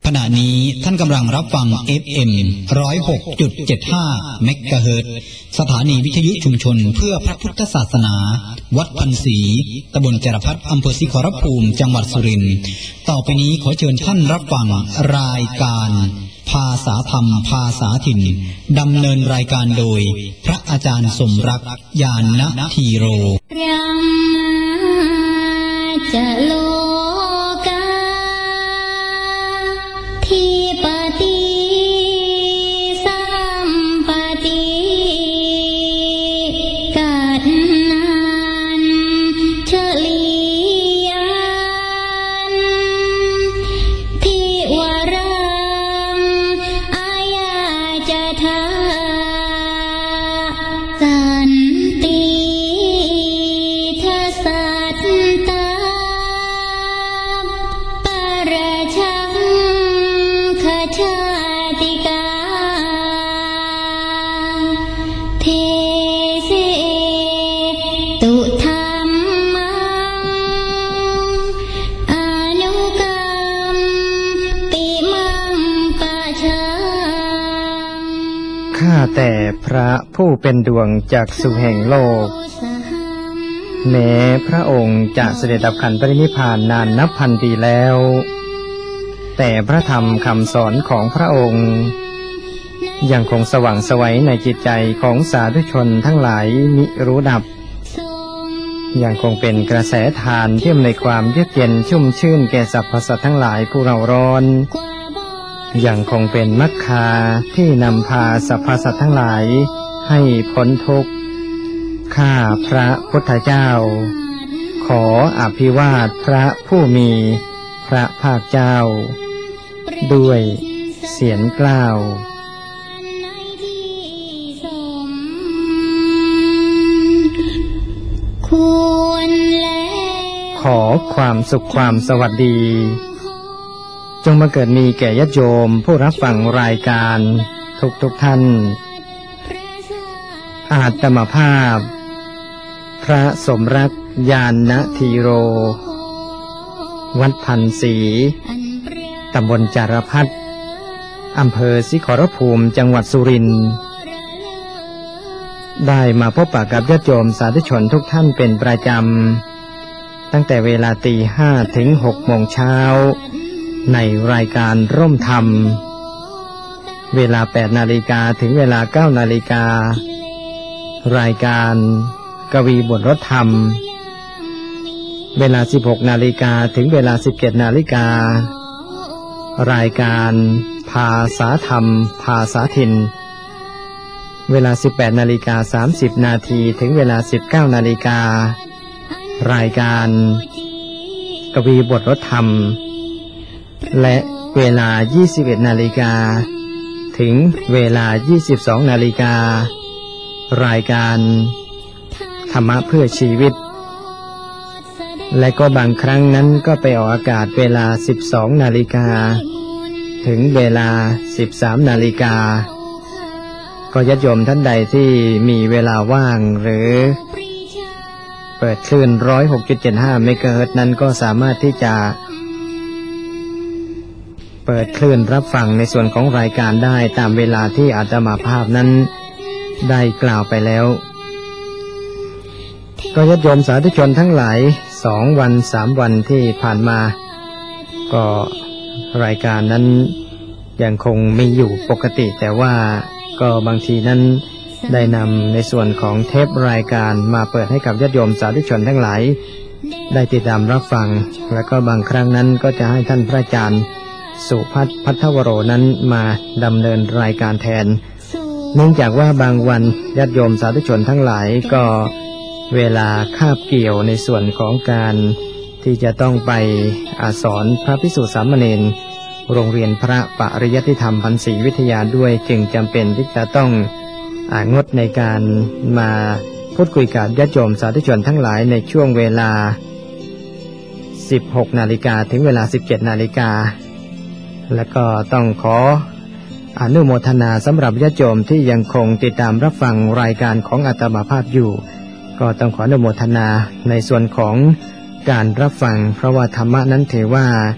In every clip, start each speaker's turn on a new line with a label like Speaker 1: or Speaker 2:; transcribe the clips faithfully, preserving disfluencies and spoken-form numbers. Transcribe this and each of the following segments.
Speaker 1: ขณะนี้ท่านกำลังรับฟัง เอฟ เอ็ม หนึ่งศูนย์หกจุดเจ็ดห้า เมกะเฮิรตซ์ สถานีวิทยุชุมชนเพื่อพระพุทธศาสนา วัดพันศรี ตำบลจรพัฒน์ อำเภอศรีขอรภูมิ จังหวัดสุรินทร์ ต่อไปนี้ขอเชิญท่านรับฟังรายการภาษาธรรมภาษาถิ่นดำเนินรายการโดยพระอาจารย์สมรักญาณธีโร
Speaker 2: จะโลกาทิปติสัมปติกัดนันเฉลียนทิวรังอายาจะทาสันติทัสสัตตา
Speaker 3: ข้าแต่พระผู้เป็นดวงจักษุแห่งโลกแม้พระองค์จะเสด็จดับขันธ์ปรินิพพานนานนับพันปีแล้วแต่พระธรรมคำสอนของพระองค์ยังคงสว่างไสวในจิตใจของสาธุชนทั้งหลายมิรู้ดับยังคงเป็นกระแสทานที่อำนวยความเยือกเย็นชุ่มชื่นแก่สรรพสัตว์ทั้งหลายผู้เราร้อนยังคงเป็นมรรคาที่นำพาสรรพสัตว์ทั้งหลายให้พ้นทุกข์ข้าพระพุทธเจ้าขออภิวาทพระผู้มีพระภาคเจ้าด้วยเสียงกล้าวขอความสุขความสวัสดีจงมาเกิดมีแก่ญาติโยมผู้รับฟังรายการทุกทุกท่านอาตมาภาพพระสมรักญาณธีโรวัดพันศรีตำบลจารพัฒน์อำเภอศรีขอรภูมิจังหวัดสุรินทร์ได้มาพบปะกับญาติโยมสาธุชนทุกท่านเป็นประจำตั้งแต่เวลาตีห้าถึงหกโมงเช้าในรายการร่มธรรมเวลาแปดนาฬิกาถึงเวลาเก้านาฬิการายการกวีบทรถธรรมเวลาสิบหกนาฬิกาถึงเวลาสิบเจ็ดนาฬิการายการภาษาธรรมภาษาถิ่นเวลาสิบแปดนาฬิกาสามสิบนาทีถึงเวลาสิบเก้านาฬิการายการกวีบทรถธรรมและเวลายี่สิบเอ็ดนาฬิกาถึงเวลายี่สิบสองนาฬิการายการธรรมะเพื่อชีวิตและก็บางครั้งนั้นก็ไปออกอากาศเวลาสิบสองนาฬิกาถึงเวลาสิบสามนาฬิกาก็ญาติโยมท่านใดที่มีเวลาว่างหรือเปิดคลื่น หนึ่งศูนย์หกจุดเจ็ดห้า เมกะเฮิรตซ์นั้นก็สามารถที่จะเปิดคลื่นรับฟังในส่วนของรายการได้ตามเวลาที่อาตมาภาพนั้นได้กล่าวไปแล้วก็ญาติโยมสาธุชนทั้งหลายสองวันสามวันที่ผ่านมาก็รายการนั้นยังคงมีอยู่ปกติแต่ว่าก็บางทีนั้นได้นำในส่วนของเทปรายการมาเปิดให้กับญาติโยมสาธุชนทั้งหลายได้ติดตามรับฟังแล้วก็บางครั้งนั้นก็จะให้ท่านพระอาจารย์สุพัฒน์พัทวโรนั้นมาดำเนินรายการแทนเนื่องจากว่าบางวันญาติโยมสาธุชนทั้งหลายก็เวลาคาบเกี่ยวในส่วนของการที่จะต้องไปอาสอนพระภิกษุสามเณรโรงเรียนพระปริยัติธรรมพันศรีวิทยาด้วยจึงจำเป็นที่จะต้องงดในการมาพูดคุยกับญาติโยมสาธุชนทั้งหลายในช่วงเวลาสิบหกนาฬิกาถึงเวลาสิบเจ็ดนาฬิกาและก็ต้องขออนุโมทนาสำหรับญาติโยมที่ยังคงติดตามรับฟังรายการของอาตมาภาพอยู่ก็ต้องขออนุโมทนาในส่วนของการรับฟังเพราะว่าธรรมะนั้นถือว่า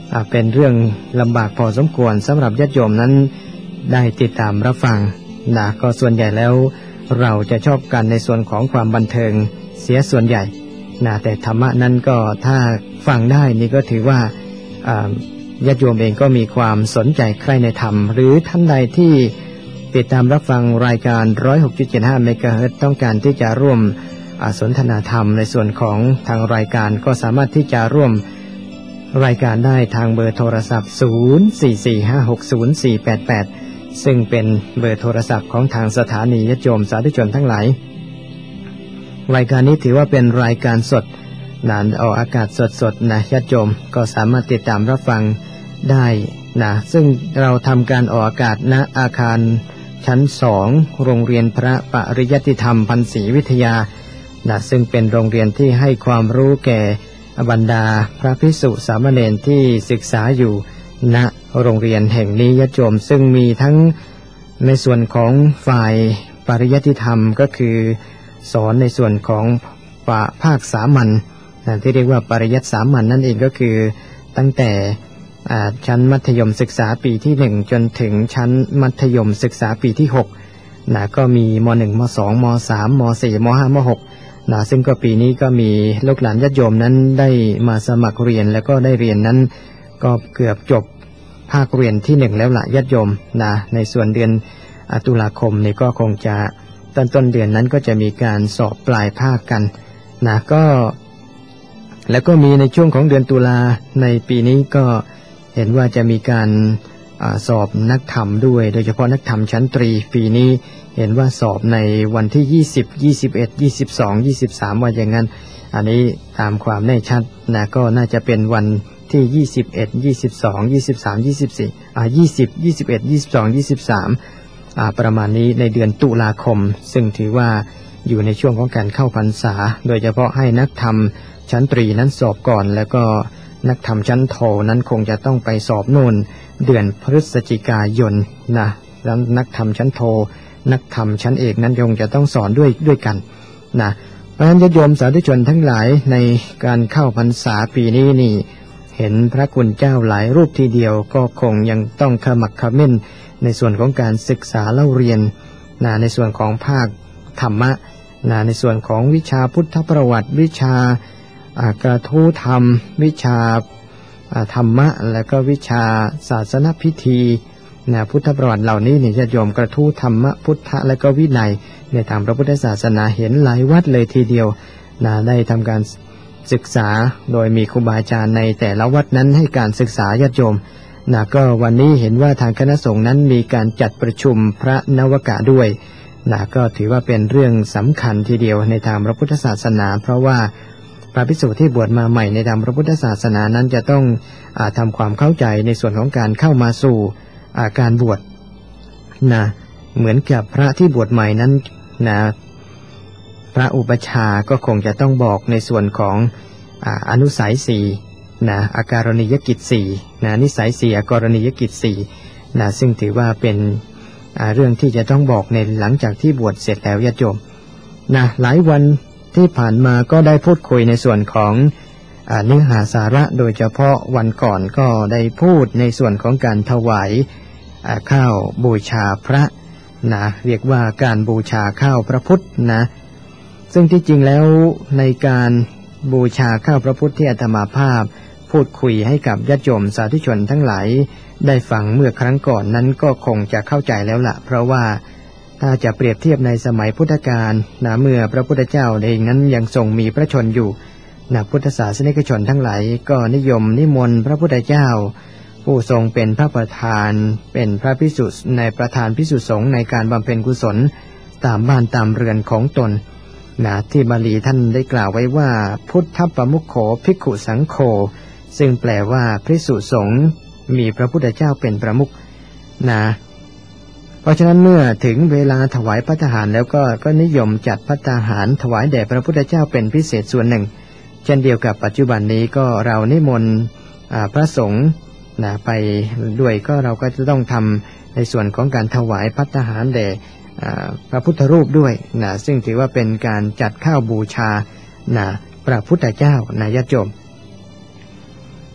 Speaker 3: เป็นเรื่องลำบากพอสมควรสำหรับญาติโยมนั้นได้ติดตามรับฟังนะก็ส่วนใหญ่แล้วเราจะชอบกันในส่วนของความบันเทิงเสียส่วนใหญ่นะแต่ธรรมะนั้นก็ถ้าฟังได้นี่ก็ถือว่าญาติโยมเองก็มีความสนใจใคร่ในธรรมหรือท่านใดที่ติดตามรับฟังรายการ หนึ่งร้อยหกจุดเจ็ดห้า เมกะเฮิรตซ์ต้องการที่จะร่วมสนทนาธรรมในส่วนของทางรายการก็สามารถที่จะร่วมรายการได้ทางเบอร์โทรศัพท์ศูนย์ สี่ สี่ ห้า หก ศูนย์ สี่ แปด แปดซึ่งเป็นเบอร์โทรศัพท์ของทางสถานีญาติโยมสาธุชนทั้งหลายรายการนี้ถือว่าเป็นรายการสดนานออกอากาศสดๆนะญาติโยมก็สามารถติดตามรับฟังได้นะซึ่งเราทำการออกอากาศณอาคารชั้นสองโรงเรียนพระปริยัติธรรมพันศรีวิทยานะซึ่งเป็นโรงเรียนที่ให้ความรู้แก่บรรดาพระภิกษุสามเณรที่ศึกษาอยู่ณโรงเรียนแห่งนี้ญาติโยมซึ่งมีทั้งในส่วนของฝ่ายปริยัติธรรมก็คือสอนในส่วนของภาคสามัญนะที่เรียกว่าปริยัติสามัญ น, นั่นเองก็คือตั้งแต่ชั้นมัธยมศึกษาปีที่หนึ่งจนถึงชั้นมัธยมศึกษาปีที่หกนะก็มีม.หนึ่ง ม.สอง ม.สาม ม.สี่ ม.ห้า ม.หกนะซึ่งก็ปีนี้ก็มีลูกหลานญาติโยมนั้นได้มาสมัครเรียนแล้วก็ได้เรียนนั้นก็เกือบจบภาคเรียนที่หนึ่งแล้วละญาติโยมนะในส่วนเดือนตุลาคมนี่ก็คงจะต้นต้นเดือนนั้นก็จะมีการสอบปลายภาคกันนะก็แล้วก็มีในช่วงของเดือนตุลาในปีนี้ก็เห็นว่าจะมีการสอบนักธรรมด้วยโดยเฉพาะนักธรรมชั้นตรีปีนี้เห็นว่าสอบในวันที่ยี่สิบ ยี่สิบเอ็ด ยี่สิบสอง ยี่สิบสามว่าอย่างนั้นอันนี้ตามความแน่ชัดนะก็น่าจะเป็นวันที่ยี่สิบเอ็ด ยี่สิบสอง ยี่สิบสาม ยี่สิบสี่อ่ายี่สิบ ยี่สิบเอ็ด ยี่สิบสอง ยี่สิบสามอ่าประมาณนี้ในเดือนตุลาคมซึ่งถือว่าอยู่ในช่วงของการเข้าพรรษาโดยเฉพาะให้นักธรรมชั้นตรีนั้นสอบก่อนแล้วก็นักธรรมชั้นโทนั้นคงจะต้องไปสอบโน่นเดือนพฤศจิกายนนะแล้วนักธรรมชั้นโทนักธรรมชั้นเอกนั้นคงจะต้องสอนด้วยด้วยกันนะเพราะฉะนั้นญาติโยมสาธุชนทั้งหลายในการเข้าพรรษาปีนี้นี่เห็นพระคุณเจ้าหลายรูปทีเดียวก็คงยังต้องขมักเขม้นในส่วนของการศึกษาเล่าเรียนนะในส่วนของภาคธรรมะนะในส่วนของวิชาพุทธประวัติวิชากระทู้ธรรมวิชาธรรมะและก็วิชาศาสนพิธีนะพุทธประวัติเหล่านี้เนี่ยญาติโยมกระทู้ธรรมะพุทธะและก็วินัยในทางพระพุทธศาสนาเห็นหลายวัดเลยทีเดียวนะได้ทำการศึกษาโดยมีครูบาอาจารย์ในแต่ละวัดนั้นให้การศึกษาญาติโยมนะก็วันนี้เห็นว่าทางคณะสงฆ์นั้นมีการจัดประชุมพระนวกะด้วยนะก็ถือว่าเป็นเรื่องสำคัญทีเดียวในทางพระพุทธศาสนาเพราะว่าพระภิกษุที่บวชมาใหม่ในทางพระพุทธศาสนานั้นจะต้องอาทำความเข้าใจในส่วนของการเข้ามาสู่อาการบวชนะเหมือนกับพระที่บวชใหม่นั้นนะพระอุปชาก็คงจะต้องบอกในส่วนของอ่าอนุสัยสี่นะอาการณียกิจสี่นะนิสัยสี่อาการณียกิจสี่นะซึ่งถือว่าเป็นอ่าเรื่องที่จะต้องบอกในหลังจากที่บวชเสร็จแล้วญาติโยมนะหลายวันที่ผ่านมาก็ได้พูดคุยในส่วนของเนื้อหาสาระโดยเฉพาะวันก่อนก็ได้พูดในส่วนของการถวายข้าวบูชาพระนะเรียกว่าการบูชาข้าวพระพุทธนะซึ่งที่จริงแล้วในการบูชาข้าวพระพุทธที่อาตมาภาพพูดคุยให้กับญาติโยมสาธุชนทั้งหลายได้ฟังเมื่อครั้งก่อนนั้นก็คงจะเข้าใจแล้วล่ะเพราะว่าถ้าจะเปรียบเทียบในสมัยพุทธกาลนะเมื่อพระพุทธเจ้าเองนั้นยังทรงมีพระชนอยู่นะพุทธศาสนิกชนทั้งหลายก็นิยมนิมนต์พระพุทธเจ้าผู้ทรงเป็นพระประธานเป็นพระภิกษุในประธานภิกษุสงฆ์ในการบำเพ็ญกุศลตามบ้านตามเรือนของตนนะที่บาลีท่านได้กล่าวไว้ว่าพุทธปมุขโขภิกขุสังโฆซึ่งแปลว่าภิกษุสงฆ์มีพระพุทธเจ้าเป็นประมุขนะเพราะฉะนั้นเมื่อถึงเวลาถวายภัตตาหารแล้วก็ก็นิยมจัดภัตตาหารถวายแด่พระพุทธเจ้าเป็นพิเศษส่วนหนึ่งเช่นเดียวกับปัจจุบันนี้ก็เรานิมนต์พระสงฆ์นะไปด้วยก็เราก็จะต้องทำในส่วนของการถวายภัตตาหารแด่พระพุทธรูปด้วยนะซึ่งถือว่าเป็นการจัดข้าวบูชานะพระพุทธเจ้านะญาติโยม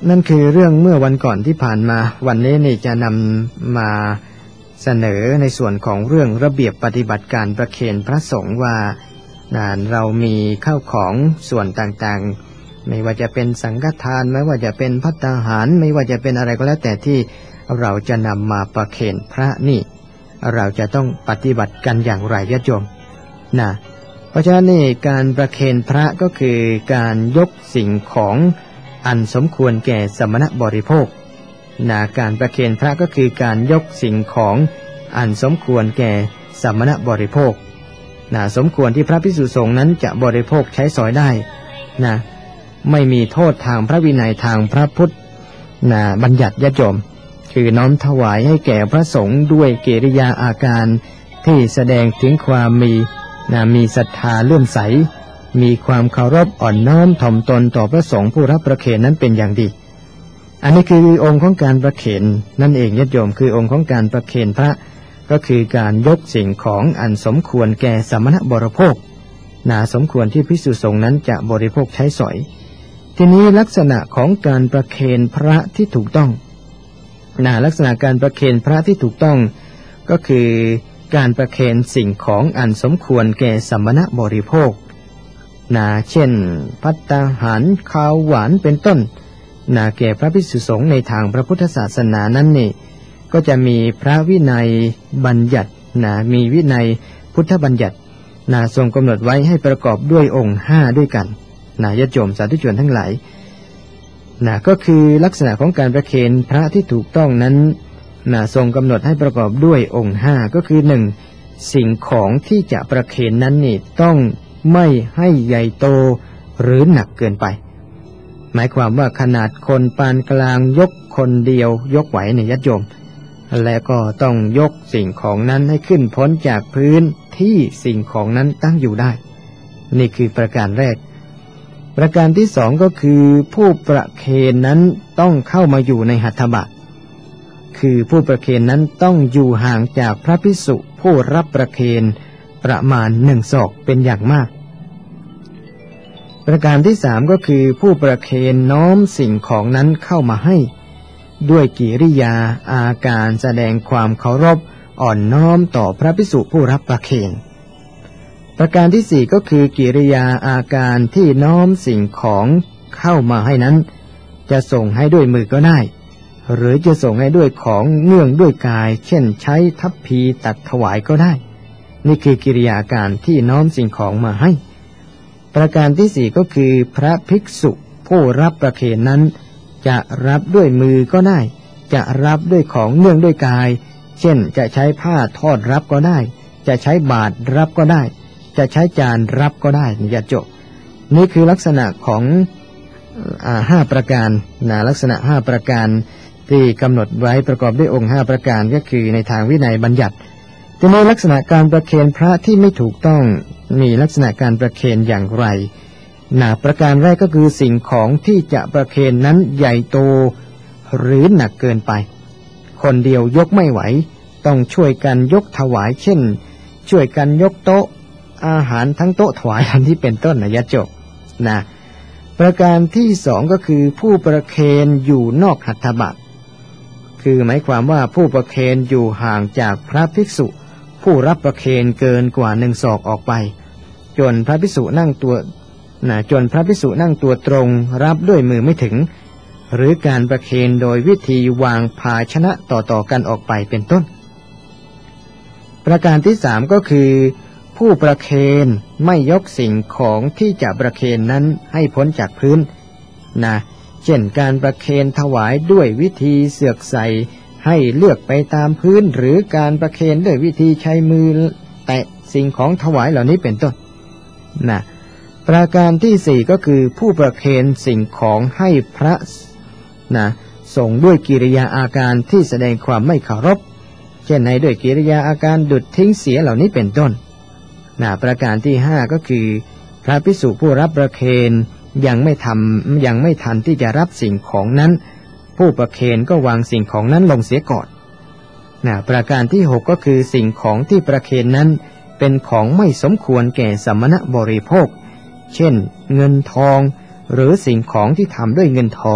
Speaker 3: นั่นคือเรื่องเมื่อวันก่อนที่ผ่านมาวันนี้นี่จะนำมาเสนอในส่วนของเรื่องระเบียบปฏิบัติการประเคนพระสงฆ์ว่าเรามีข้าวของส่วนต่างๆไม่ว่าจะเป็นสังฆทานไม่ว่าจะเป็นภัตตาหารไม่ว่าจะเป็นอะไรก็แล้วแต่ที่เราจะนำมาประเคนพระนี่เราจะต้องปฏิบัติกันอย่างไรญาติโยมนะเพราะฉะนั้นนี่การประเคนพระก็คือการยกสิ่งของอันสมควรแก่สมณบริโภคนะการประเคนพระก็คือการยกสิ่งของอันสมควรแก่สมณบริโภคนะสมควรที่พระภิกษุสงฆ์นั้นจะบริโภคใช้สอยได้นะไม่มีโทษทางพระวินัยทางพระพุทธนะบัญญัติญาติโยมคือน้อมถวายให้แก่พระสงฆ์ด้วยกิริยาอาการที่แสดงถึงความมีนะมีศรัทธาเลื่อมใสมีความเคารพอ่อนน้อมถ่อมตนต่อพระสงฆ์ผู้รับประเคนนั้นเป็นอย่างดีอันนี้คือองค์ของการประเคนนั่นเองญาติโยมคือองค์ของการประเคนพระก็คือการยกสิ่งของอันสมควรแก่สมณบริโภคนะสมควรที่ภิกษุสงฆ์นั้นจะบริโภคใช้สอยทีนี้ลักษณะของการประเคนพระที่ถูกต้องนะลักษณะการประเคนพระที่ถูกต้องก็คือการประเคนสิ่งของอันสมควรแก่สมณบริโภคนะเช่นภัตตาหารข้าวหวานเป็นต้นนะแก่พระภิกษุสงฆ์ในทางพระพุทธศาสนานั้นนี่ก็จะมีพระวินัยบัญญัตินะมีวินัยพุทธบัญญัตินะทรงกำหนดไว้ให้ประกอบด้วยองค์ห้าด้วยกันนะญาติโยมสาธุชนทั้งหลายนะก็คือลักษณะของการประเคนพระที่ถูกต้องนั้นนะทรงกำหนดให้ประกอบด้วยองค์ห้าก็คือหนึ่งสิ่งของที่จะประเคนนั้นนี่ต้องไม่ให้ใหญ่โตหรือหนักเกินไปหมายความว่าขนาดคนปานกลางยกคนเดียวยกไหวในญาติโยมและก็ต้องยกสิ่งของนั้นให้ขึ้นพ้นจากพื้นที่สิ่งของนั้นตั้งอยู่ได้นี่คือประการแรกประการที่สองก็คือผู้ประเคนนั้นต้องเข้ามาอยู่ในหัตถบาตคือผู้ประเคนนั้นต้องอยู่ห่างจากพระภิกษุผู้รับประเคนประมาณหนึ่งศอกเป็นอย่างมากประการที่สามก็คือผู้ประเคนน้อมสิ่งของนั้นเข้ามาให้ด้วยกิริยาอาการแสดงความเคารพอ่อนน้อมต่อพระภิกษุผู้รับประเคนประการที่สี่ก็คือกิริยาอาการที่น้อมสิ่งของเข้ามาให้นั้นจะส่งให้ด้วยมือก็ได้หรือจะส่งให้ด้วยของเนื่องด้วยกายเช่นใช้ทัพพีตัดถวายก็ได้นี่คือกิริยาอาการที่น้อมสิ่งของมาให้ประการที่สี่ก็คือพระภิกษุผู้รับประเคนนั้นจะรับด้วยมือก็ได้จะรับด้วยของเนื่องด้วยกายเช่นจะใช้ผ้าทอดรับก็ได้จะใช้บาตรรับก็ได้จะใช้จานรับก็ได้อย่าจบนี่คือลักษณะของอ่าห้าประการนะลักษณะห้าประการที่กำหนดไว้ประกอบด้วยองค์ห้าประการก็คือในทางวินัยบัญญัติทีนี้ลักษณะการประเคนพระที่ไม่ถูกต้องมีลักษณะการประเคนอย่างไรนะประการแรกก็คือสิ่งของที่จะประเคนนั้นใหญ่โตหรือหนักเกินไปคนเดียวยกไม่ไหวต้องช่วยกันยกถวายเช่นช่วยกันยกโต๊ะอาหารทั้งโต๊ะถวายอันที่เป็นต้นนะญาติโยมนะประการที่สองก็คือผู้ประเคนอยู่นอกหัตถบาตคือหมายความว่าผู้ประเคนอยู่ห่างจากพระภิกษุผู้รับประเคนเกินกว่าหนึ่งศอกออกไปจนพระภิกษุนั่งตัวนะจนพระภิกษุนั่งตัวตรงรับด้วยมือไม่ถึงหรือการประเคนโดยวิธีวางภาชนะต่อๆกันออกไปเป็นต้นประการที่สามก็คือผู้ประเคนไม่ยกสิ่งของที่จะประเคนนั้นให้พ้นจากพื้นนะเช่นการประเคนถวายด้วยวิธีเสือกใส่ให้เลือกไปตามพื้นหรือการประเคนด้วยวิธีใช้มือแตะสิ่งของถวายเหล่านี้เป็นต้นนะประการที่สี่ก็คือผู้ประเคนสิ่งของให้พระนะส่งด้วยกิริยาอาการที่แสดงความไม่เคารพเช่นในด้วยกิริยาอาการดุดทิ้งเสียเหล่านี้เป็นต้นนะประการที่ห้าก็คือพระภิกษุผู้รับประเคนยังไม่ทำยังไม่ทันที่จะรับสิ่งของนั้นผู้ประเคนก็วางสิ่งของนั้นลงเสียก่อนนะประการที่หกก็คือสิ่งของที่ประเคนนั้นเป็นของไม่สมควรแก่สมณบริโภคเช่นเงินทองหรือสิ่งของที่ทำด้วยเงินทอง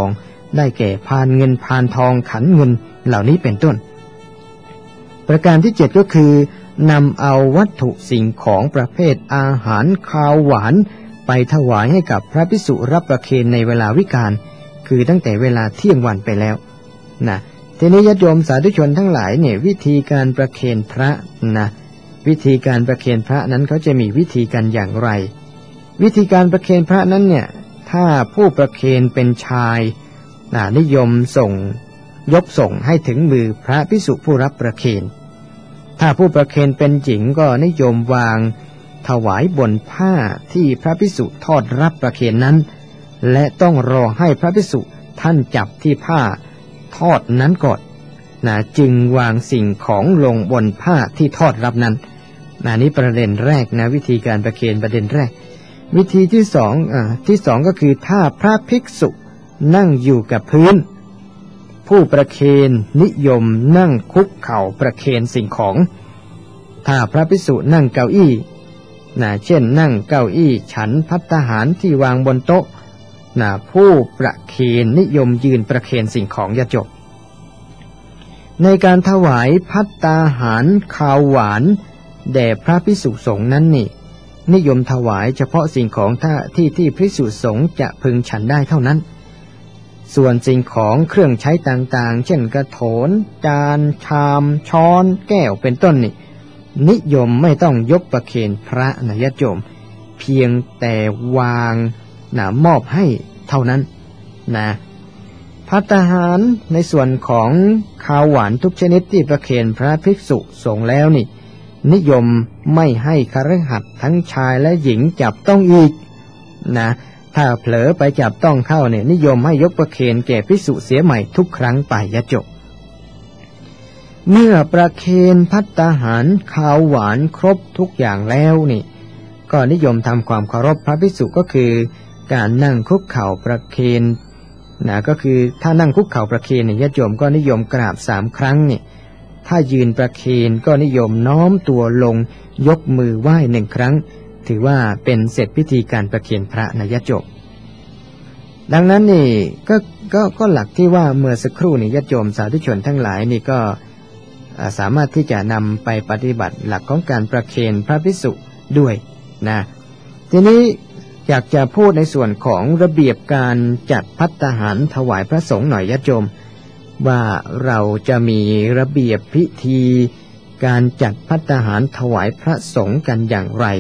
Speaker 3: ได้แก่พานเงินพานทองขันเงินเหล่านี้เป็นต้นประการที่เจ็ดก็คือนำเอาวัตถุสิ่งของประเภทอาหารคาวหวานไปถวายให้กับพระภิกษุรับประเคนในเวลาวิกาลคือตั้งแต่เวลาเที่ยงวันไปแล้วนะทีนี้ญาติโยมสาธุชนทั้งหลายเนี่ยวิธีการประเคนพระนะวิธีการประเคนพระนั้นเขาจะมีวิธีการอย่างไรวิธีการประเคนพระนั้นเนี่ยถ้าผู้ประเคนเป็นชายนะนิยมส่งยกส่งให้ถึงมือพระภิกษุผู้รับประเคนถ้าผู้ประเคนเป็นหญิงก็นิยมวางถวายบนผ้าที่พระภิกษุทอดรับประเคนนั้นและต้องรอให้พระภิกษุท่านจับที่ผ้าทอดนั้นก่อนนะจึงวางสิ่งของลงบนผ้าที่ทอดรับนั้นนะนี้ประเด็นแรกนะวิธีการประเคนประเด็นแรกวิธีที่สองอ่าที่สองก็คือถ้าพระภิกษุนั่งอยู่กับพื้นผู้ประเคนนิยมนั่งคุกเข่าประเคนสิ่งของถ้าพระภิกษุนั่งเก้าอี้นะเช่นนั่งเก้าอี้ฉันภัตตาหารที่วางบนโต๊ะนะผู้ประเคนนิยมยืนประเคนสิ่งของญาติโยมในการถวายภัตตาหารคาวหวานแด่พระภิกษุสงฆ์นั้นนี่นิยมถวายเฉพาะสิ่งของที่ที่ภิกษุสงฆ์จะพึงฉันได้เท่านั้นส่วนสิ่งของเครื่องใช้ต่างๆเช่นกระโถนจานชามช้อนแก้วเป็นต้นนี่นิยมไม่ต้องยกประเคนพระนะญาติโยมเพียงแต่วางนะมอบให้เท่านั้นนะภัตตาหารในส่วนของข้าวหวานทุกชนิดที่ประเคนพระภิกษุสงฆ์แล้วนี่นิยมไม่ให้คฤหัสถ์ทั้งชายและหญิงจับต้องอีกนะถ้าเผลอไปจับต้องเข้าเนี่ยนิยมให้ยกประเคนแก่ภิกษุเสียใหม่ทุกครั้งไปญาติโยมเมื่อประเคนภัตตาหารข้าวหวานครบทุกอย่างแล้วนี่ก็นิยมทำความเคารพพระภิกษุก็คือการนั่งคุกเข่าประเคนนะก็คือถ้านั่งคุกเข่าประเคนเนี่ยญาติโยมก็นิยมกราบสามครั้งนี่ถ้ายืนประเคนก็นิยมน้อมตัวลงยกมือไหว้หนึ่งครั้งถือว่าเป็นเสร็จพิธีการประเคนพระนะญาติโยมดังนั้นนี่ก็ก็ก็หลักที่ว่าเมื่อสักครู่นี่ญาติโยมสาธุชนทั้งหลายนี่ก็สามารถที่จะนำไปปฏิบัติหลักของการประเคนพระภิกษุด้วยนะทีนี้อยากจะพูดในส่วนของระเบียบการจัดภัตตาหารถวายพระสงฆ์หน่อยญาติโยมว่าเราจะมีระเบียบพิธีการจัดภัตตาหารถวายพระสงฆ์กันอย่างไร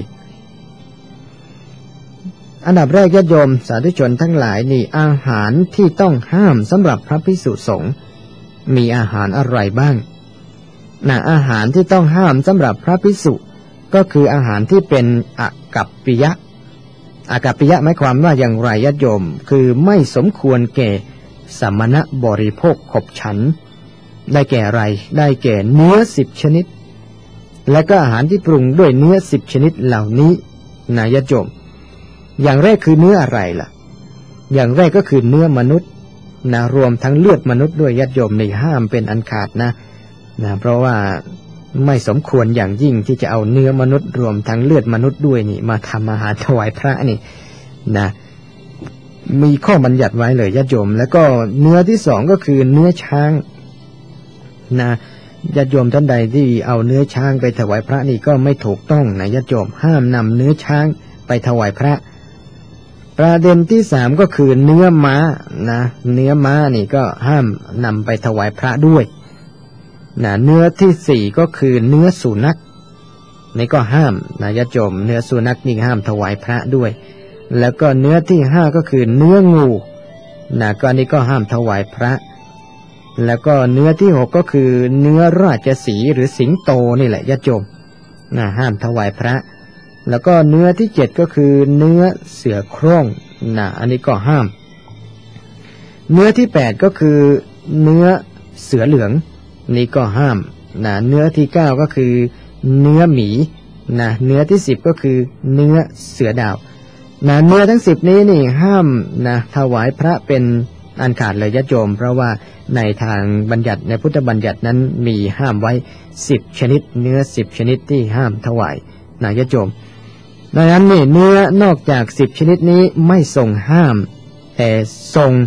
Speaker 3: อันดับแรกญาติโยมสาธุชนทั้งหลายนี่อาหารที่ต้องห้ามสำหรับพระภิกษุสงฆ์มีอาหารอะไรบ้างนะอาหารที่ต้องห้ามสำหรับพระภิกษุก็คืออาหารที่เป็นอากัปปิยะอากัปปิยะหมายความว่าอย่างไรญาติโยมคือไม่สมควรแก่สมณะบริโภคขบฉันได้แก่อะไรได้แก่เนื้อสิบชนิดและก็อาหารที่ปรุงด้วยเนื้อสิบชนิดเหล่านี้นะญาติโยมอย่างแรกคือเนื้ออะไรล่ะอย่างแรกก็คือเนื้อมนุษย์นะรวมทั้งเลือดมนุษย์ด้วยญาติโยมในห้ามเป็นอันขาดนะนะเพราะว่าไม่สมควรอย่างยิ่งที่จะเอาเนื้อมนุษย์รวมทั้งเลือดมนุษย์ด้วยนี่มาทำอาหารถวายพระนี่นะมีข้อบัญญัติไว้เลยญาติโยมแล้วก็เนื้อที่สองก็คือเนื้อช้างนะญาติโยมท่านใดที่เอาเนื้อช้างไปถวายพระนี่ก็ไม่ถูกต้องนะญาติโยมห้ามนำเนื้อช้างไปถวายพระประเด็นที่สามก็คือเนื้อม้านะเนื้อม้านี่ก็ห้ามนำไปถวายพระด้วยนะเนื้อที่สี่ก็คือเนื้อสุนัขนี่ก็ห้ามนะญาติโยมเนื้อสุนัขนี่ห้ามถวายพระด้วยแล้วก็เนื้อที่ห้าก็คือเนื้องูนะก็นี่ก็ห้ามถวายพระแล้วก็เนื้อที่หกก็คือเนื้อราชสีห์หรือสิงโตนี่แหละญาติโยมนะห้ามถวายพระแล้วก็เนื้อที่เจ็ดก็คือเนื้อเสือโคร่งนะอันนี้ก็ห้ามเนื้อที่แปดก็คือเนื้อเสือเหลืองนี่ก็ห้ามนะเนื้อที่เก้าก็คือเนื้อหมีนะเนื้อที่สิบก็คือเนื้อเสือดาวนะเนื้อทั้งสิบนี้นี่ห้ามนะถวายพระเป็นอันขาดเลยญาติโยมเพราะว่าในทางบัญญัติในพุทธบัญญัตินั้นมีห้ามไว้สิบชนิดเนื้อสิบชนิดที่ห้ามถวายนะญาติโยมดังนั้นนี่เนื้อนอกจากสิบชนิดนี้ไม่ทรงห้ามแต่ทรง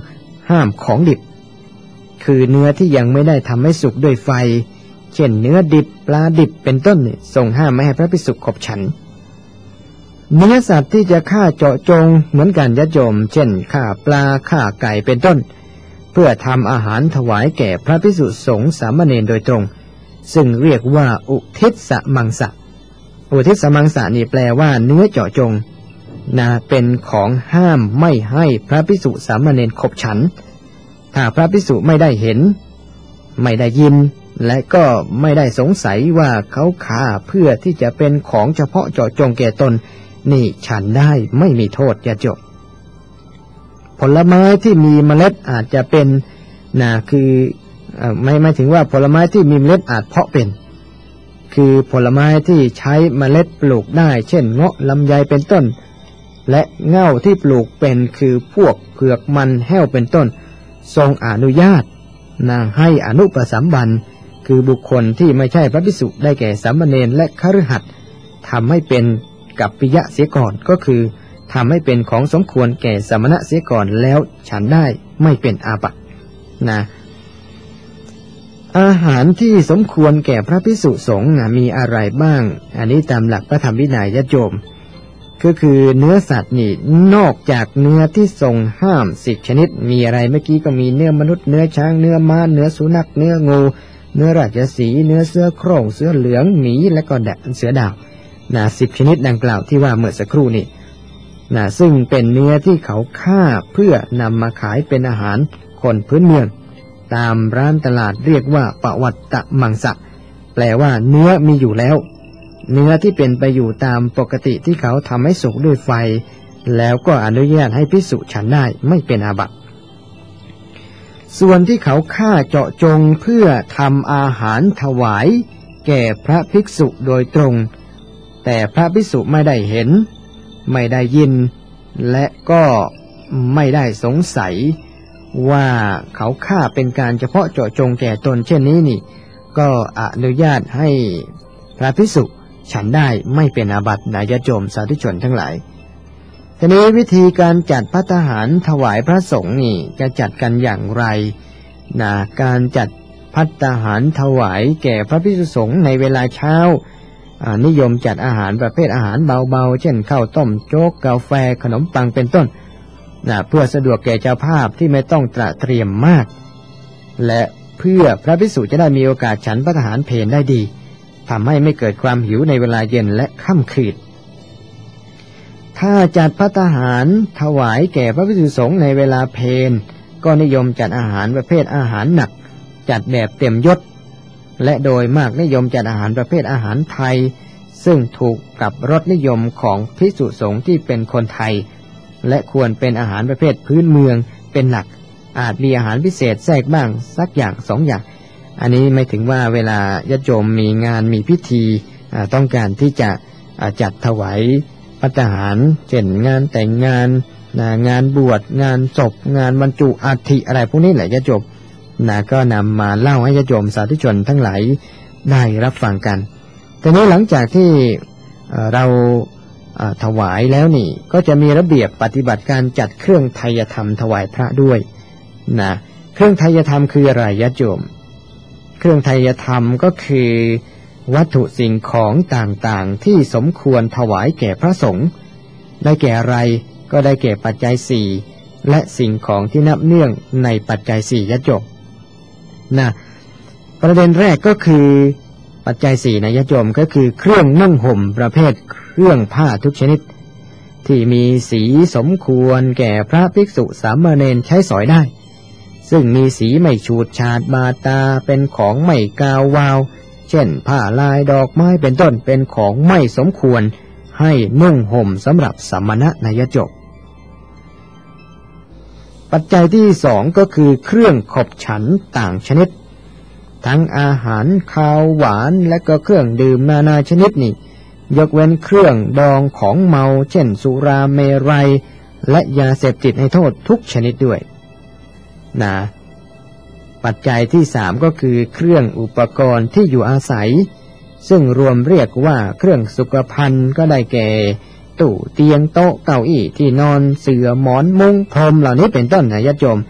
Speaker 3: ห้ามของดิบคือเนื้อที่ยังไม่ได้ทำให้สุกด้วยไฟเช่นเนื้อดิบปลาดิบเป็นต้นนี่ทรงห้ามไม่ให้พระภิกษุขบฉันเนื้อสัตว์ที่จะฆ่าเจาะจงเหมือนกันญาติโยมเช่นฆ่าปลาฆ่าไก่เป็นต้นเพื่อทำอาหารถวายแก่พระภิกษุสงฆ์สามเณรโดยตรงซึ่งเรียกว่าอุทิศมังสะอุทิศมังสะนี่แปลว่าเนื้อเจาะจงนะเป็นของห้ามไม่ให้พระภิกษุสามเณรขบฉันถ้าพระภิกษุไม่ได้เห็นไม่ได้ยินและก็ไม่ได้สงสัยว่าเขาฆ่าเพื่อที่จะเป็นของเฉพาะเจาะจงแก่ตนนี่ฉันได้ไม่มีโทษอย่าจบผลไม้ที่มีเมล็ดอาจจะเป็นนะคือไม่ไม่ถึงว่าผลไม้ที่มีเมล็ดอาจเพาะเป็นคือผลไม้ที่ใช้เมล็ดปลูกได้เช่นเงาะลำไยเป็นต้นและเง่าที่ปลูกเป็นคือพวกเผือกมันแห้วเป็นต้นทรงอนุญาตนะให้อนุปสัมบันคือบุคคลที่ไม่ใช่พระภิกษุได้แก่สามเณรและคฤหัสถ์ทำให้เป็นกัปปิยะเสียก่อนก็คือทำให้เป็นของสมควรแก่สมณะเสียก่อนแล้วฉันได้ไม่เป็นอาบัตินะอาหารที่สมควรแก่พระภิกษุสงฆ์มีอะไรบ้างอันนี้ตามหลักพระธรรมวินัยญาติโยมก็คือเนื้อสัตว์นี่นอกจากเนื้อที่ทรงห้ามสิบชนิดมีอะไรเมื่อกี้ก็มีเนื้อมนุษย์เนื้อช้างเนื้อม้าเนื้อสุนัขเนื้องูเนื้อราชสีห์เนื้อเสือโคร่งเสือเหลืองหมีและก็เสือดาวนะสิบชนิดดังกล่าวที่ว่าเมื่อสักครู่นี้นะซึ่งเป็นเนื้อที่เขาฆ่าเพื่อนำมาขายเป็นอาหารคนพื้นเมืองตามร้านตลาดเรียกว่าปวัตตมังสะแปลว่าเนื้อมีอยู่แล้วเนื้อที่เป็นไปอยู่ตามปกติที่เขาทำให้สุกด้วยไฟแล้วก็อนุญาตให้ภิกษุฉันได้ไม่เป็นอาบัติส่วนที่เขาฆ่าเจาะจงเพื่อทำอาหารถวายแก่พระภิกษุโดยตรงแต่พระภิกษุไม่ได้เห็นไม่ได้ยินและก็ไม่ได้สงสัยว่าเขาฆ่าเป็นการเฉพาะเจาะจงแก่ตนเช่นนี้นี่ก็อนุญาตให้พระภิกษุฉันได้ไม่เป็นอาบัติญาติโยมสาธุชนทั้งหลายทีนี้วิธีการจัดภัตตาหารถวายพระสงฆ์นี่จะจัดกันอย่างไรนะการจัดภัตตาหารถวายแก่พระภิกษุสงฆ์ในเวลาเช้านิยมจัดอาหารประเภทอาหารเบาๆเช่นข้าวต้มโจ๊กกาแฟขนมปังเป็นต้นนะเพื่อสะดวกแก่เจ้าภาพที่ไม่ต้องตระเตรียมมากและเพื่อพระภิกษุจะได้มีโอกาสฉันภัตตาหารเพลได้ดีทำให้ไม่เกิดความหิวในเวลาเย็นและค่ำคืนถ้าจัดภัตตาหารถวายแก่พระภิกษุสงฆ์ในเวลาเพลก็นิยมจัดอาหารประเภทอาหารหนักจัดแบบเต็มยศและโดยมากนิยมจัดอาหารประเภทอาหารไทยซึ่งถูกกับรสนิยมของภิกษุสงฆ์ที่เป็นคนไทยและควรเป็นอาหารประเภทพื้นเมืองเป็นหลักอาจมีอาหารพิเศษแทรกบ้างสักอย่างสองอย่างอันนี้ไม่ถึงว่าเวลาญาติโยมมีงานมีพิธีต้องการที่จะจัดถวายภัตตาหารเช่นงานแต่งงานงานบวชงานศพงานบรรจุอัฐิอะไรพวกนี้แหละญาติโยมนะก็นำมาเล่าให้ญาติโยมสาธุชนทั้งหลายได้รับฟังกันแต่นี้หลังจากที่เราถวายแล้วนี่ก็จะมีระเบียบปฏิบัติการจัดเครื่องไทยธรรมถวายพระด้วยนะเครื่องไทยธรรมคืออะไรญาติโยมเครื่องไทยธรรมก็คือวัตถุสิ่งของต่างๆที่สมควรถวายแก่พระสงฆ์ได้แก่อะไรก็ได้แก่ปัจจัยสี่และสิ่งของที่นับเนื่องในปัจจัยสี่ญาติโยมนะประเด็นแรกก็คือปัจจัยสี่นะญาติโยมก็คือเครื่องนุ่งห่มประเภทเครื่องผ้าทุกชนิดที่มีสีสมควรแก่พระภิกษุสามเณรใช้สอยได้ซึ่งมีสีไม่ฉูดฉาดบาดตาเป็นของไม่กาววาวเช่นผ้าลายดอกไม้เป็นต้นเป็นของไม่สมควรให้นุ่งห่มสำหรับสมณะญาติโยมปัจจัยที่สองก็คือเครื่องขบฉันต่างชนิดทั้งอาหารคาวหวานและก็เครื่องดื่มนานาชนิดนี่ยกเว้นเครื่องดองของเมาเช่นสุราเมรัยและยาเสพติดให้โทษทุกชนิดด้วยนะปัจจัยที่สามก็คือเครื่องอุปกรณ์ที่อยู่อาศัยซึ่งรวมเรียกว่าเครื่องสุขภัณฑ์ก็ได้แก่ตู้เตียงโต๊ะเก้าอี้ที่นอนเสื่อหมอนมุ้งพรมเหล่านี้เป็นต้นนะญาติโยม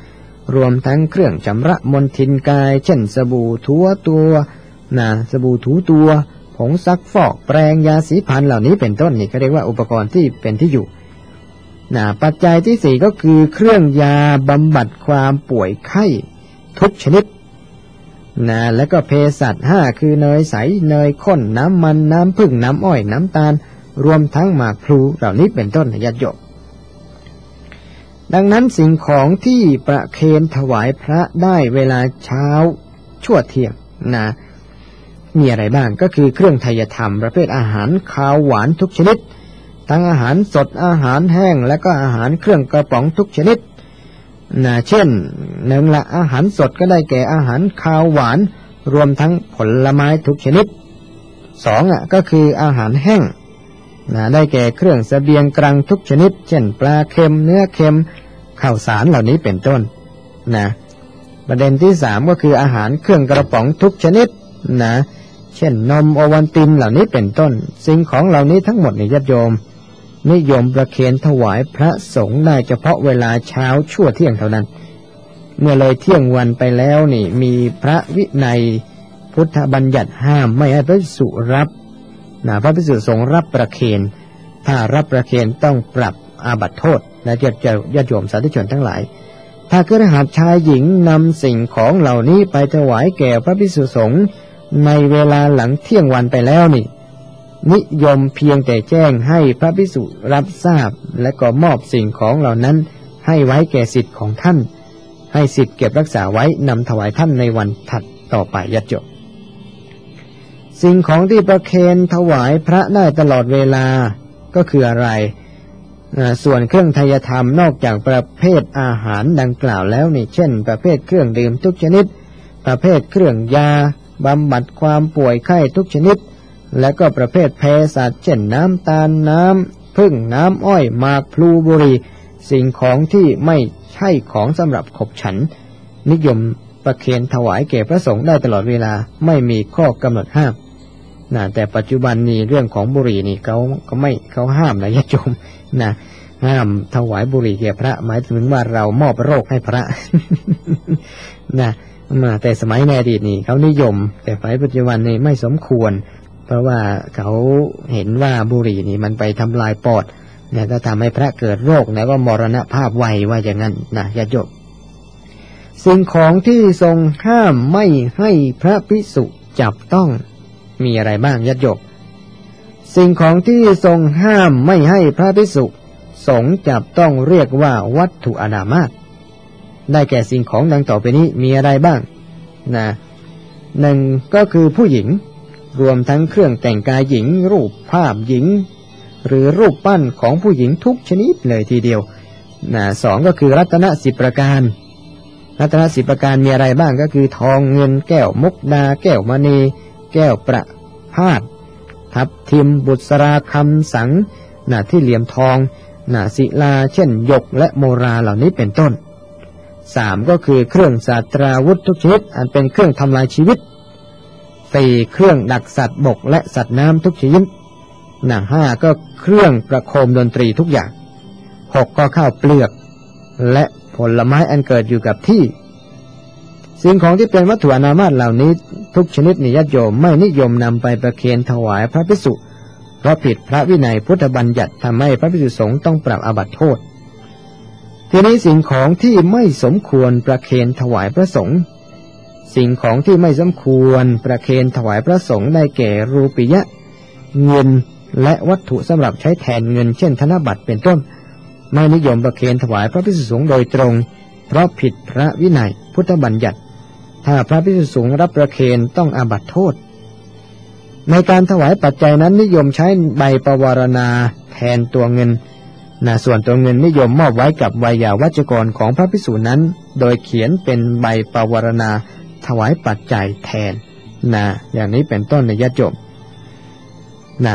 Speaker 3: รวมทั้งเครื่องชำระมลทินกายเช่นสบู่ทั่วตัวนะสบู่ถูตัวผงซักฟอกแปรงยาสีฟันเหล่านี้เป็นต้นนี่เขาเรียกว่าอุปกรณ์ที่เป็นที่อยู่นะปัจจัยที่สี่ก็คือเครื่องยาบำบัดความป่วยไข้ทุกชนิดนะแล้วก็เภสัชห้าคือเนยใสเนยข้นน้ำมันน้ำผึ้งน้ำอ้อยน้ำตาลรวมทั้งหมากพลูเหล่านี้เป็นต้นญาติโยมดังนั้นสิ่งของที่ประเคนถวายพระได้เวลาเช้าชั่วเที่ยงนะมีอะไรบ้างก็คือเครื่องไทยธรรมประเภทอาหารคาวหวานทุกชนิดทั้งอาหารสดอาหารแห้งและก็อาหารเครื่องกระป๋องทุกชนิดนะเช่นหนึ่งละอาหารสดก็ได้แก่อาหารคาวหวานรวมทั้งผลไม้ทุกชนิดสองอ่ะก็คืออาหารแห้งนะได้แก่เครื่องเสบียงกลางทุกชนิดเช่นปลาเค็มเนื้อเค็มข้าวสารเหล่านี้เป็นต้นนะประเด็นที่สามก็คืออาหารเครื่องกระป๋องทุกชนิดนะเช่นนมโอวัลตินเหล่านี้เป็นต้นสิ่งของเหล่านี้ทั้งหมดในญาติโยมนิยมประเคนถวายพระสงฆ์ได้เฉพาะเวลาเช้าชั่วเที่ยงเท่านั้นเมื่อเลยเที่ยงวันไปแล้วนี่มีพระวินัยพุทธบัญญัติห้ามไม่ให้พระภิกษุรับนะพระภิกษุสงฆ์รับประเคนถ้ารับประเคนต้องปรับอาบัติโทษและญาติญาติโยมสาธุชนทั้งหลายถ้าคฤหัสถ์ชายหญิงนำสิ่งของเหล่านี้ไปถวายแก่พระภิกษุสงฆ์ในเวลาหลังเที่ยงวันไปแล้วนี่นิยมเพียงแต่แจ้งให้พระภิกษุรับทราบและก็มอบสิ่งของเหล่านั้นให้ไว้แก่ศิษย์ของท่านให้ศิษย์เก็บรักษาไว้นำถวายท่านในวันถัดต่อไปญาติโยมสิ่งของที่ประเคนถวายพระได้ตลอดเวลาก็คืออะไรส่วนเครื่องไทยธรรมนอกจากประเภทอาหารดังกล่าวแล้วนี่เช่นประเภทเครื่องดื่มทุกชนิดประเภทเครื่องยาบำบัดความป่วยไข้ทุกชนิดและก็ประเภทเภสัชเช่นน้ำตาลน้ำผึ้งน้ำอ้อยหมากพลูบุหรี่สิ่งของที่ไม่ใช่ของสำหรับขบฉันนิยมประเคนถวายแก่พระสงฆ์ได้ตลอดเวลาไม่มีข้อกำหนดห้ามนะแต่ปัจจุบันนี้เรื่องของบุหรี่นี่เขาเขาไม่เขาห้ามนะญาติโยมนะห้ามถวายบุหรี่แก่พระหมายถึงว่าเรามอบโรคให้พระ นะมาแต่สมัยในอดีตนี่เขานิยมแต่ในปัจจุบันนี้ไม่สมควรเพราะว่าเขาเห็นว่าบุหรี่นี่มันไปทำลายปอดเนี่ยก็ทำให้พระเกิดโรคแล้วก็มรณภาพไวว่าอย่างนั้นนะญาติโยมสิ่งของที่ทรงห้ามไม่ให้พระภิกษุจับต้องมีอะไรบ้างญาติโยมสิ่งของที่ทรงห้ามไม่ให้พระภิกษุสงฆ์จับต้องเรียกว่าวัตถุอนามาตได้แก่สิ่งของดังต่อไปนี้มีอะไรบ้างนะหนึ่งก็คือผู้หญิงรวมทั้งเครื่องแต่งกายหญิงรูปภาพหญิงหรือรูปปั้นของผู้หญิงทุกชนิดเลยทีเดียวนะสองก็คือรัตนสิบประการรัตนสิบประการมีอะไรบ้างก็คือทองเงินแก้วมุกดาแก้วมณีแก้วประพาสทับทิมบุษราคำสังนะที่เหลี่ยมทองนะศิลาเช่นหยกและโมราเหล่านี้เป็นต้นสามก็คือเครื่องศาสตราวุธทุกชนิดอันเป็นเครื่องทำลายชีวิตสี่เครื่องดักสัตว์บกและสัตว์น้ำทุกชนิดนะห้าก็เครื่องประโคมดนตรีทุกอย่างหกก็ข้าวเปลือกและผลไม้อันเกิดอยู่กับที่สิ่งของที่เป็นวัตถุอนามาตเหล่านี้ทุกชนิดนิญาติโยมไม่นิยมนำไปประเคนถวายพระภิกษุเพราะผิดพระวินัยพุทธบัญญัติทำให้พระภิกษุสงฆ์ต้องปรับอาบัติโทษทีนี้สิ่งของที่ไม่สมควรประเคนถวายพระสงฆ์สิ่งของที่ไม่สมควรประเคนถวายพระสงฆ์ได้แก่รูปิยะเงินและวัตถุสำหรับใช้แทนเงินเช่นธนบัตรเป็นต้นไม่นิยมประเคนถวายพระภิกษุสงฆ์โดยตรงเพราะผิดพระวินัยพุทธบัญญัติถ้าพระภิกษุสงฆ์รับประเคนต้องอาบัติโทษในการถวายปัจจัยนั้นนิยมใช้ใบปวารณาแทนตัวเงินนะส่วนตัวเงินนิยมมอบไว้กับไวยาวัจกรของพระภิกษุนั้นโดยเขียนเป็นใบปวารณาถวายปัจจัยแทนนะอย่างนี้เป็นต้นในญาติโยมนะ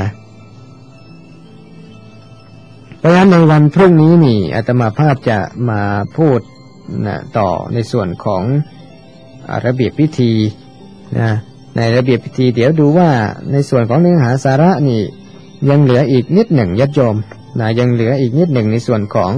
Speaker 3: เพราะฉะนั้นในวันพรุ่งนี้นี่อาตมาภาพจะมาพูดนะต่อในส่วนของระเบียบพิธีนะในระเบียบพิธีเดี๋ยวดูว่าในส่วนของเนื้อหาสาระนี่ยังเหลืออีกนิดหนึ่งญาติโยมนะยังเหลืออีกนิดหนึ่งในส่วนของ